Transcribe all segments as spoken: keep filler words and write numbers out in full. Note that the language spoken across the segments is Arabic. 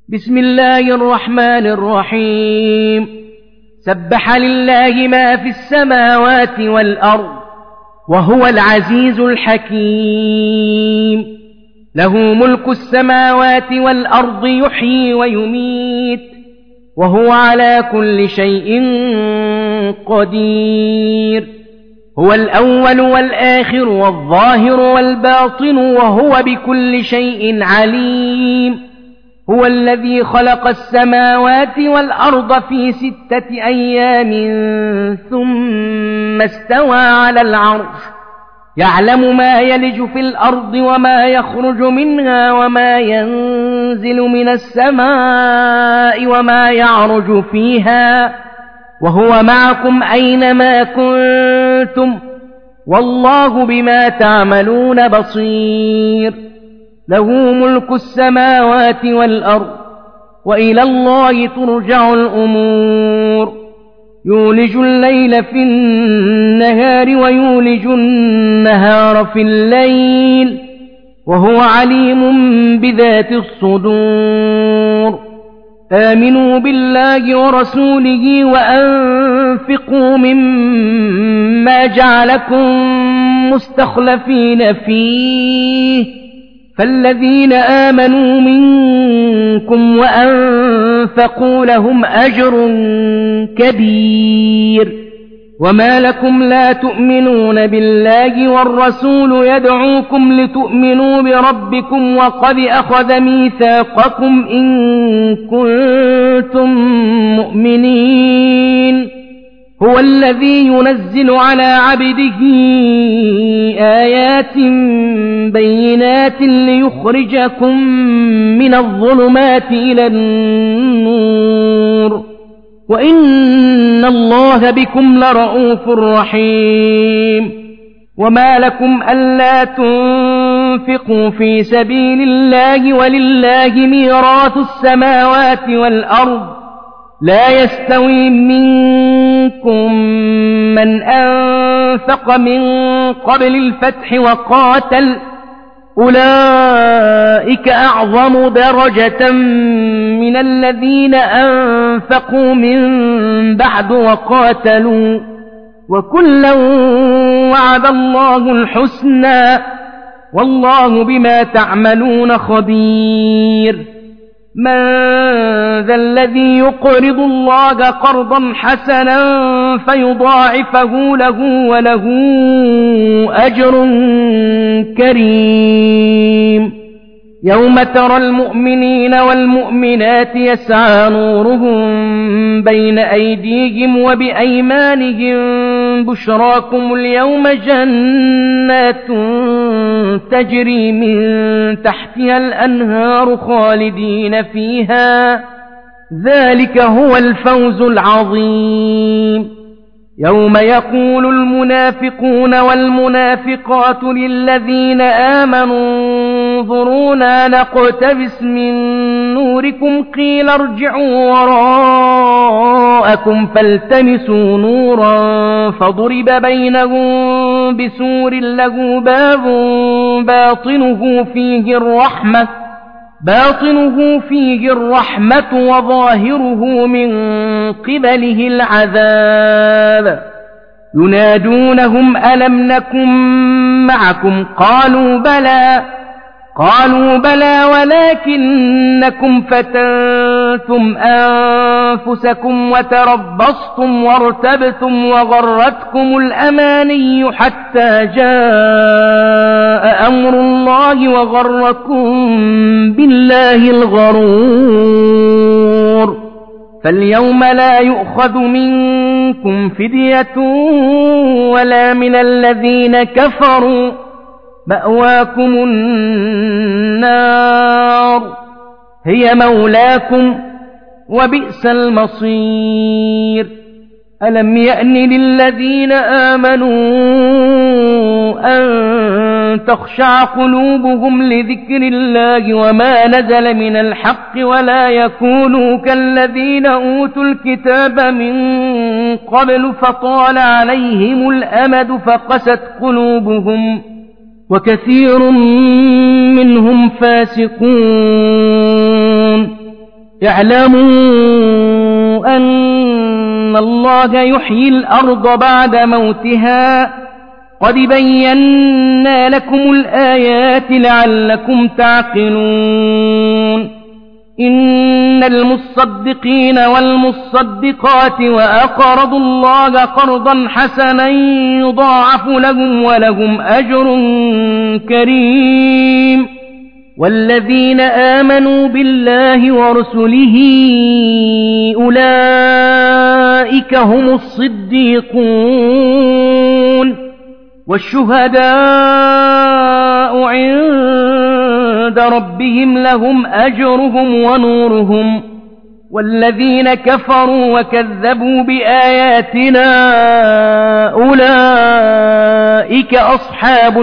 بسم الله الرحمن الرحيم. سبح لله ما في السماوات والأرض وهو العزيز الحكيم. له ملك السماوات والأرض يحيي ويميت وهو على كل شيء قدير. هو الأول والآخر والظاهر والباطن وهو بكل شيء عليم. هو الذي خلق السماوات والأرض في ستة أيام ثم استوى على العرش يعلم ما يلج في الأرض وما يخرج منها وما ينزل من السماء وما يعرج فيها وهو معكم أينما كنتم والله بما تعملون بصير. له ملك السماوات والأرض وإلى الله ترجع الأمور. يولج الليل في النهار ويولج النهار في الليل وهو عليم بذات الصدور. آمنوا بالله ورسوله وأنفقوا مما جعلكم مستخلفين فيه فالذين آمنوا منكم وأنفقوا لهم أجر كبير. وما لكم لا تؤمنون بالله والرسول يدعوكم لتؤمنوا بربكم وقد أخذ ميثاقكم إن كنتم مؤمنين. هو الذي ينزل على عبده آيات بينات ليخرجكم من الظلمات إلى النور وإن الله بكم لرءوف رحيم. وما لكم ألا تنفقوا في سبيل الله ولله ميراث السماوات والأرض لا يستوي منكم من أنفق من قبل الفتح وقاتل أولئك أعظم درجة من الذين أنفقوا من بعد وقاتلوا وكلا وعد الله الحسنى والله بما تعملون خبير. من ذا الذي يقرض الله قرضا حسنا فيضاعفه له وله أجر كريم. يوم ترى المؤمنين والمؤمنات يسعى نورهم بين أيديهم وبأيمانهم بشراكم اليوم جنات تجري من تحتها الأنهار خالدين فيها ذلك هو الفوز العظيم. يوم يقول المنافقون والمنافقات للذين آمنوا انظرونا نقتبس من نوركم قيل ارجعوا وراءكم فالتمسوا نورا فضرب بينهم بسور له باب باطنه فيه الرحمة باطنه فيه الرحمة وظاهره من قبله العذاب. ينادونهم ألم نكن معكم قالوا بلى قالوا بلى ولكنكم فتنتم أنفسكم وتربصتم وارتبتم وغرتكم الأماني حتى جاء أمر الله وغركم بالله الغرور. فاليوم لا يؤخذ منكم فدية ولا من الذين كفروا مأواكم النار هي مولاكم وبئس المصير. ألم يأن للذين آمنوا أن تخشع قلوبهم لذكر الله وما نزل من الحق ولا يكونوا كالذين أوتوا الكتاب من قبل فطال عليهم الأمد فقست قلوبهم وكثير منهم فاسقون. اعلموا أن الله يحيي الأرض بعد موتها قد بينا لكم الآيات لعلكم تعقلون إن المصدقين والمصدقات وأقرضوا الله قرضا حسنا يضاعف لهم ولهم أجر كريم والذين آمنوا بالله ورسله أولئك هم الصديقون والشهداء عند ربهم لهم أجرهم ونورهم والذين كفروا وكذبوا بآياتنا أولئك أصحاب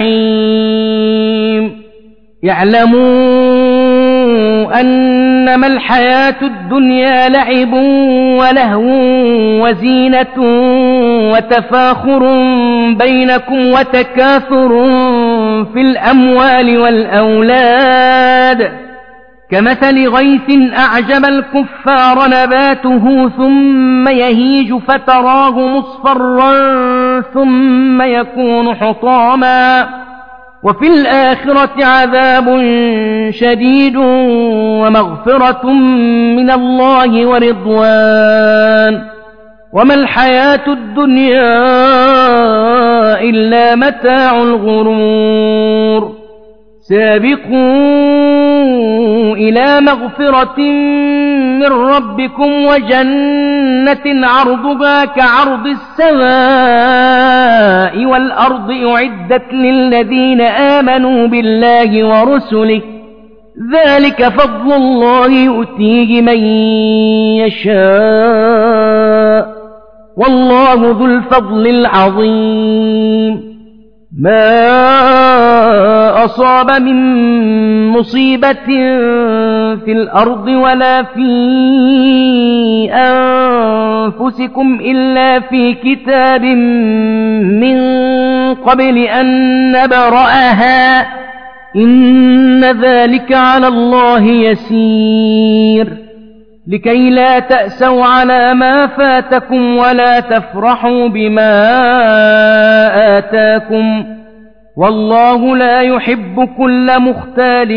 الجحيم يعلموا أنما الحياة الدنيا لعب ولهو وزينة وتفاخر بينكم وتكاثر في الأموال والأولاد كمثل غيث أعجب الكفار نباته ثم يهيج فتراه مصفرا ثم يكون حطاما وفي الآخرة عذاب شديد ومغفرة من الله ورضوان وما الحياة الدنيا إلا متاع الغرور سابقوا إلى مغفرة من ربكم وجنة عرضها كعرض السماء والأرض أعدت للذين آمنوا بالله ورسله ذلك فضل الله يؤتيه من يشاء والله ذو الفضل العظيم ما أصاب من مصيبة في الأرض ولا في أنفسكم إلا في كتاب من قبل أن نبرأها إن ذلك على الله يسير لكي لا تأسوا على ما فاتكم ولا تفرحوا بما آتاكم والله لا يحب كل مختال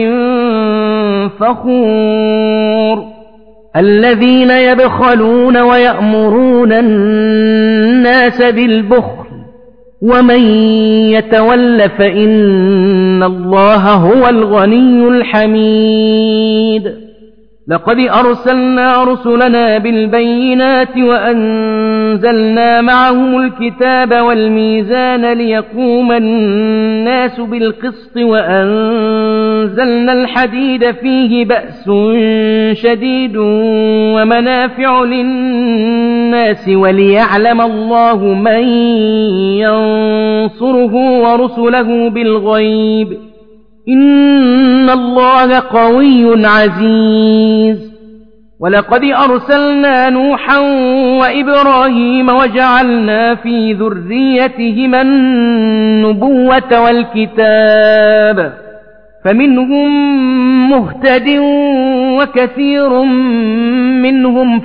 فخور الذين يبخلون ويأمرون الناس بالبخل ومن يتول فإن الله هو الغني الحميد لقد أرسلنا رسلنا بالبينات وأنزلنا معهم الكتاب والميزان ليقوم الناس بالقسط وأنزلنا الحديد فيه بأس شديد ومنافع للناس وليعلم الله من ينصره ورسله بالغيب إن الله قوي عزيز ولقد أرسلنا نوحا وإبراهيم وجعلنا في ذريتهما النبوة والكتاب فمنهم مهتد وكثير منهم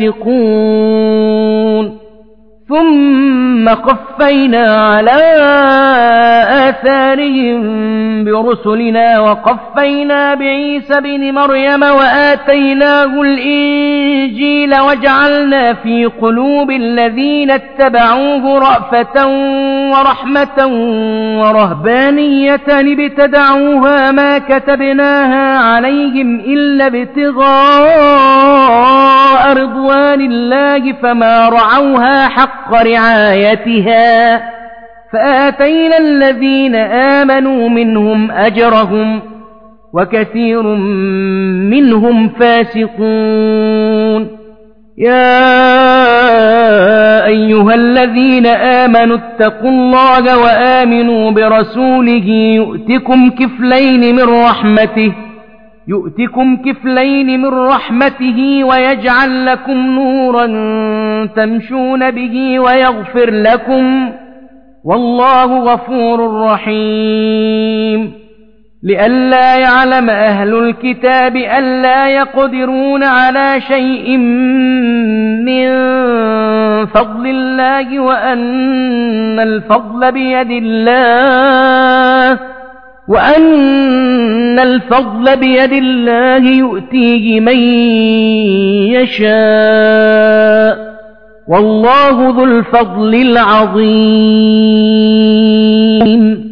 فاسقون ثم قفينا على آثارهم برسلنا وقفينا بعيسى بن مريم وآتيناه الإنجيل وجعلنا في قلوب الذين اتبعوه رأفة ورحمة ورهبانية ابتدعوها ما كتبناها عليهم إلا ابتغاء رضوان الله فما رعوها حق رعايتها فآتينا الذين آمنوا منهم أجرهم وكثير منهم فاسقون يا أيها الذين آمنوا اتقوا الله وآمنوا برسوله يؤتكم كفلين من رحمته يؤتكم كفلين من رحمته ويجعل لكم نورا تمشون به ويغفر لكم والله غفور رحيم لئلا يعلم أهل الكتاب ألا يقدرون على شيء من فضل الله وأن الفضل بيد الله وأن الفضل بيد الله يؤتيه من يشاء والله ذو الفضل العظيم.